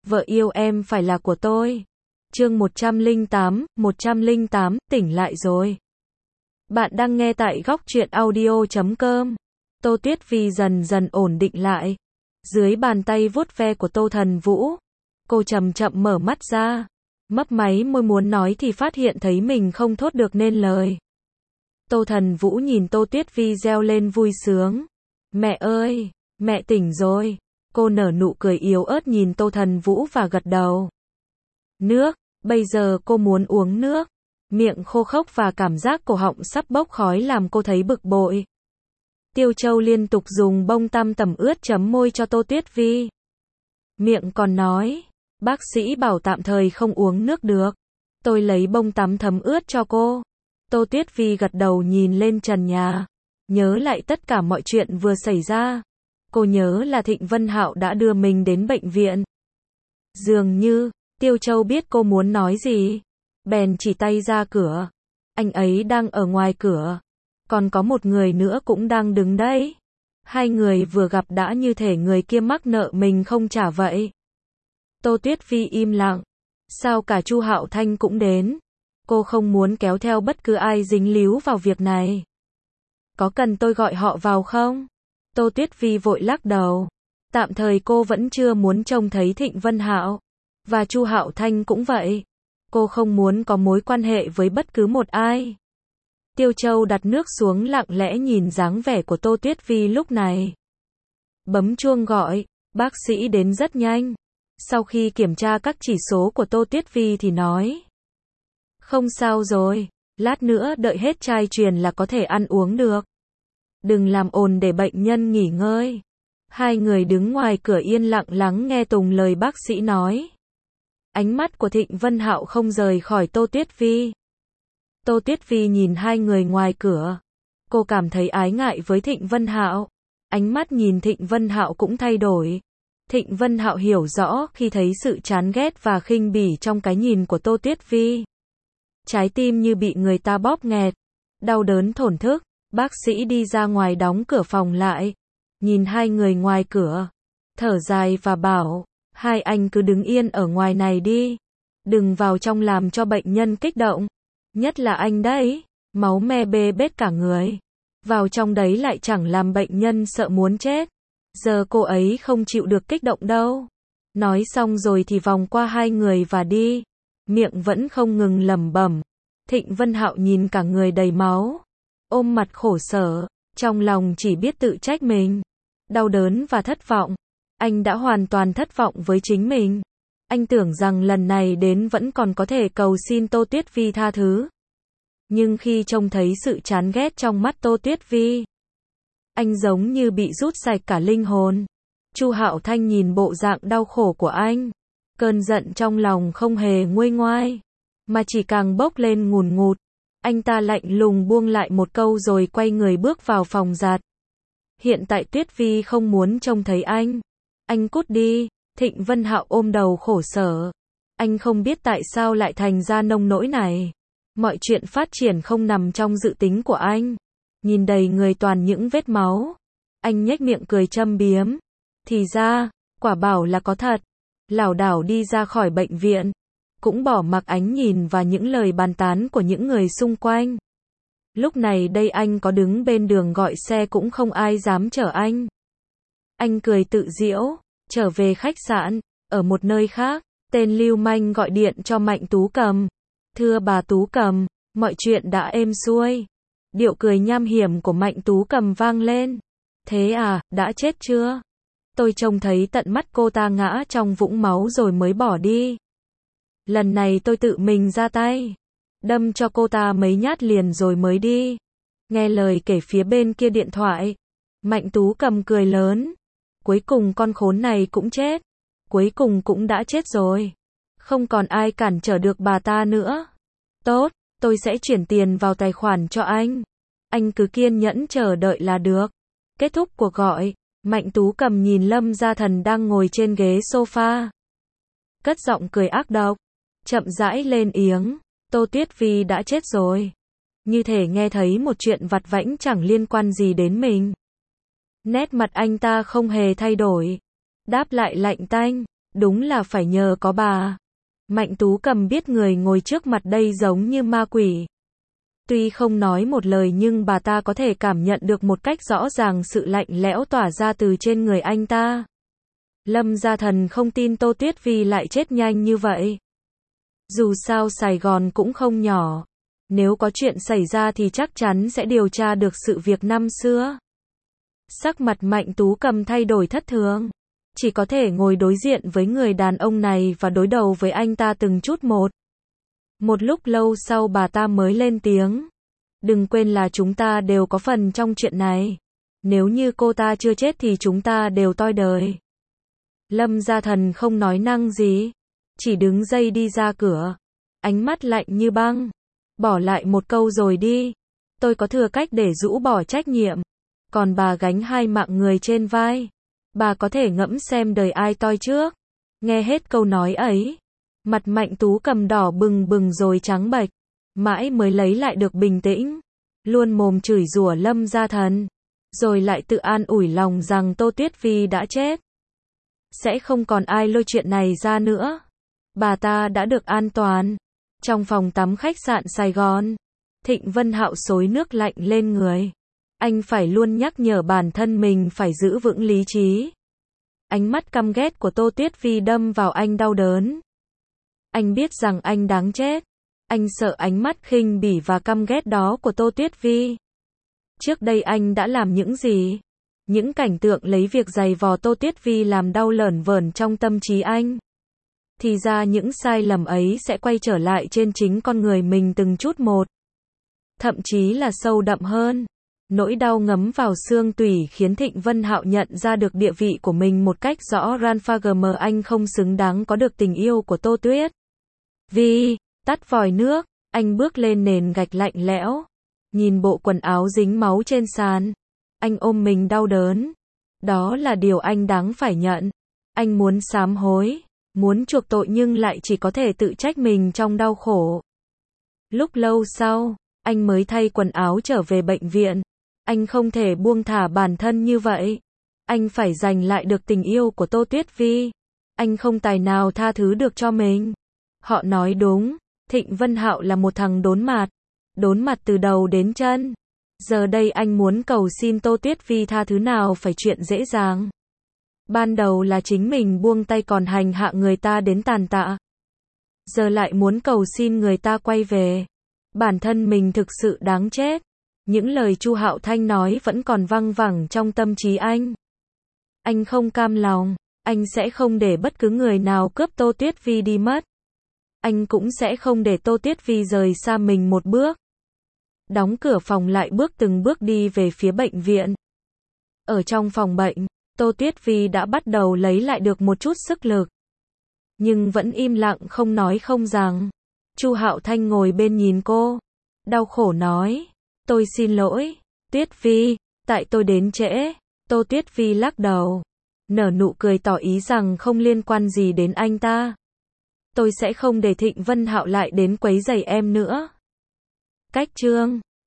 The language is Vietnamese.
Vợ yêu em phải là của tôi. Chương 108, tỉnh lại rồi. Bạn đang nghe tại góc truyện audio.com. Tô Tuyết Vi dần dần ổn định lại. Dưới bàn tay vuốt ve của Tô Thần Vũ, cô chậm chậm mở mắt ra. Mấp máy môi muốn nói thì phát hiện thấy mình không thốt được nên lời. Tô Thần Vũ nhìn Tô Tuyết Vi reo lên vui sướng. Mẹ ơi, mẹ tỉnh rồi. Cô nở nụ cười yếu ớt nhìn Tô Thần Vũ và gật đầu. Nước, bây giờ cô muốn uống nước. Miệng khô khốc và cảm giác cổ họng sắp bốc khói làm cô thấy bực bội. Tiêu Châu liên tục dùng bông tăm tẩm ướt chấm môi cho Tô Tuyết Vi. Miệng còn nói, bác sĩ bảo tạm thời không uống nước được. Tôi lấy bông tắm thấm ướt cho cô. Tô Tuyết Vi gật đầu nhìn lên trần nhà. Nhớ lại tất cả mọi chuyện vừa xảy ra. Cô nhớ là Thịnh Vân Hạo đã đưa mình đến bệnh viện. Dường như, Tiêu Châu biết cô muốn nói gì. Bèn chỉ tay ra cửa. Anh ấy đang ở ngoài cửa. Còn có một người nữa cũng đang đứng đấy. Hai người vừa gặp đã như thể người kia mắc nợ mình không trả vậy. Tô Tuyết Vi im lặng. Sao cả Chu Hạo Thanh cũng đến? Cô không muốn kéo theo bất cứ ai dính líu vào việc này. Có cần tôi gọi họ vào không? Tô Tuyết Vi vội lắc đầu. Tạm thời cô vẫn chưa muốn trông thấy Thịnh Vân Hạo. Và Chu Hạo Thanh cũng vậy. Cô không muốn có mối quan hệ với bất cứ một ai. Tiêu Châu đặt nước xuống lặng lẽ nhìn dáng vẻ của Tô Tuyết Vi lúc này. Bấm chuông gọi, bác sĩ đến rất nhanh. Sau khi kiểm tra các chỉ số của Tô Tuyết Vi thì nói. Không sao rồi, lát nữa đợi hết chai truyền là có thể ăn uống được. Đừng làm ồn để bệnh nhân nghỉ ngơi. Hai người đứng ngoài cửa yên lặng lắng nghe tùng lời bác sĩ nói. Ánh mắt của Thịnh Vân Hạo không rời khỏi Tô Tuyết Vi. Tô Tuyết Vi nhìn hai người ngoài cửa. Cô cảm thấy ái ngại với Thịnh Vân Hạo. Ánh mắt nhìn Thịnh Vân Hạo cũng thay đổi. Thịnh Vân Hạo hiểu rõ khi thấy sự chán ghét và khinh bỉ trong cái nhìn của Tô Tuyết Vi. Trái tim như bị người ta bóp nghẹt. Đau đớn thổn thức. Bác sĩ đi ra ngoài đóng cửa phòng lại. Nhìn hai người ngoài cửa. Thở dài và bảo. Hai anh cứ đứng yên ở ngoài này đi. Đừng vào trong làm cho bệnh nhân kích động. Nhất là anh đấy. Máu me bê bết cả người. Vào trong đấy lại chẳng làm bệnh nhân sợ muốn chết. Giờ cô ấy không chịu được kích động đâu. Nói xong rồi thì vòng qua hai người và đi. Miệng vẫn không ngừng lẩm bẩm. Thịnh Vân Hạo nhìn cả người đầy máu. Ôm mặt khổ sở. Trong lòng chỉ biết tự trách mình. Đau đớn và thất vọng. Anh đã hoàn toàn thất vọng với chính mình. Anh tưởng rằng lần này đến vẫn còn có thể cầu xin Tô Tuyết Vi tha thứ. Nhưng khi trông thấy sự chán ghét trong mắt Tô Tuyết Vi, anh giống như bị rút sạch cả linh hồn. Chu Hạo Thanh nhìn bộ dạng đau khổ của anh. Cơn giận trong lòng không hề nguôi ngoai, mà chỉ càng bốc lên ngùn ngụt. Anh ta lạnh lùng buông lại một câu rồi quay người bước vào phòng giặt. Hiện tại Tuyết Vi không muốn trông thấy anh. Anh cút đi. Thịnh Vân Hạo ôm đầu khổ sở. Anh không biết tại sao lại thành ra nông nỗi này. Mọi chuyện phát triển không nằm trong dự tính của anh. Nhìn đầy người toàn những vết máu. Anh nhếch miệng cười châm biếm. Thì ra, quả bảo là có thật. Lảo đảo đi ra khỏi bệnh viện. Cũng bỏ mặc ánh nhìn và những lời bàn tán của những người xung quanh. Lúc này đây anh có đứng bên đường gọi xe cũng không ai dám chở anh. Anh cười tự giễu. Trở về khách sạn, ở một nơi khác, tên lưu manh gọi điện cho Mạnh Tú Cầm. Thưa bà Tú Cầm, mọi chuyện đã êm xuôi. Điệu cười nham hiểm của Mạnh Tú Cầm vang lên. Thế à, đã chết chưa? Tôi trông thấy tận mắt cô ta ngã trong vũng máu rồi mới bỏ đi. Lần này tôi tự mình ra tay. Đâm cho cô ta mấy nhát liền rồi mới đi. Nghe lời kể phía bên kia điện thoại. Mạnh Tú Cầm cười lớn. Cuối cùng con khốn này cũng chết. Cuối cùng cũng đã chết rồi. Không còn ai cản trở được bà ta nữa. Tốt, tôi sẽ chuyển tiền vào tài khoản cho anh. Anh cứ kiên nhẫn chờ đợi là được. Kết thúc cuộc gọi, Mạnh Tú Cầm nhìn Lâm Gia Thần đang ngồi trên ghế sofa. Cất giọng cười ác độc. Chậm rãi lên tiếng. Tô Tuyết Vi đã chết rồi. Như thể nghe thấy một chuyện vặt vãnh chẳng liên quan gì đến mình. Nét mặt anh ta không hề thay đổi. Đáp lại lạnh tanh. Đúng là phải nhờ có bà. Mạnh Tú Cầm biết người ngồi trước mặt đây giống như ma quỷ. Tuy không nói một lời nhưng bà ta có thể cảm nhận được một cách rõ ràng sự lạnh lẽo tỏa ra từ trên người anh ta. Lâm Gia Thần không tin Tô Tuyết Vi lại chết nhanh như vậy. Dù sao Sài Gòn cũng không nhỏ. Nếu có chuyện xảy ra thì chắc chắn sẽ điều tra được sự việc năm xưa. Sắc mặt Mạnh Tú Cầm thay đổi thất thường. Chỉ có thể ngồi đối diện với người đàn ông này và đối đầu với anh ta từng chút một. Một lúc lâu sau bà ta mới lên tiếng. Đừng quên là chúng ta đều có phần trong chuyện này. Nếu như cô ta chưa chết thì chúng ta đều toi đời. Lâm Gia Thần không nói năng gì. Chỉ đứng dậy đi ra cửa. Ánh mắt lạnh như băng. Bỏ lại một câu rồi đi. Tôi có thừa cách để rũ bỏ trách nhiệm. Còn bà gánh 2 mạng người trên vai. Bà có thể ngẫm xem đời ai toi trước. Nghe hết câu nói ấy. Mặt Mạnh Tú Cầm đỏ bừng bừng rồi trắng bệch. Mãi mới lấy lại được bình tĩnh. Luôn mồm chửi rủa Lâm Gia Thần. Rồi lại tự an ủi lòng rằng Tô Tuyết Vi đã chết. Sẽ không còn ai lôi chuyện này ra nữa. Bà ta đã được an toàn. Trong phòng tắm khách sạn Sài Gòn. Thịnh Vân Hạo xối nước lạnh lên người. Anh phải luôn nhắc nhở bản thân mình phải giữ vững lý trí. Ánh mắt căm ghét của Tô Tuyết Vi đâm vào anh đau đớn. Anh biết rằng anh đáng chết. Anh sợ ánh mắt khinh bỉ và căm ghét đó của Tô Tuyết Vi. Trước đây anh đã làm những gì? Những cảnh tượng lấy việc giày vò Tô Tuyết Vi làm đau lởn vởn trong tâm trí anh. Thì ra những sai lầm ấy sẽ quay trở lại trên chính con người mình từng chút một. Thậm chí là sâu đậm hơn. Nỗi đau ngấm vào xương tủy khiến Thịnh Vân Hạo nhận ra được địa vị của mình một cách rõ ràng. Anh không xứng đáng có được tình yêu của Tô Tuyết Vi. Tắt vòi nước, anh bước lên nền gạch lạnh lẽo. Nhìn bộ quần áo dính máu trên sàn. Anh ôm mình đau đớn. Đó là điều anh đáng phải nhận. Anh muốn sám hối, muốn chuộc tội nhưng lại chỉ có thể tự trách mình trong đau khổ. Lúc lâu sau, anh mới thay quần áo trở về bệnh viện. Anh không thể buông thả bản thân như vậy. Anh phải giành lại được tình yêu của Tô Tuyết Vi. Anh không tài nào tha thứ được cho mình. Họ nói đúng, Thịnh Vân Hạo là một thằng đốn mặt. Đốn mặt từ đầu đến chân. Giờ đây anh muốn cầu xin Tô Tuyết Vi tha thứ nào phải chuyện dễ dàng. Ban đầu là chính mình buông tay còn hành hạ người ta đến tàn tạ. Giờ lại muốn cầu xin người ta quay về. Bản thân mình thực sự đáng chết. Những lời Chu Hạo Thanh nói vẫn còn văng vẳng trong tâm trí anh. Anh không cam lòng. Anh sẽ không để bất cứ người nào cướp Tô Tuyết Vi đi mất. Anh cũng sẽ không để Tô Tuyết Vi rời xa mình một bước. Đóng cửa phòng lại bước từng bước đi về phía bệnh viện. Ở trong phòng bệnh, Tô Tuyết Vi đã bắt đầu lấy lại được một chút sức lực. Nhưng vẫn im lặng không nói không rằng. Chu Hạo Thanh ngồi bên nhìn cô. Đau khổ nói. Tôi xin lỗi, Tuyết Vi, tại tôi đến trễ. Tô Tuyết Vi lắc đầu. Nở nụ cười tỏ ý rằng không liên quan gì đến anh ta. Tôi sẽ không để Thịnh Vân Hạo lại đến quấy rầy em nữa. Cách chương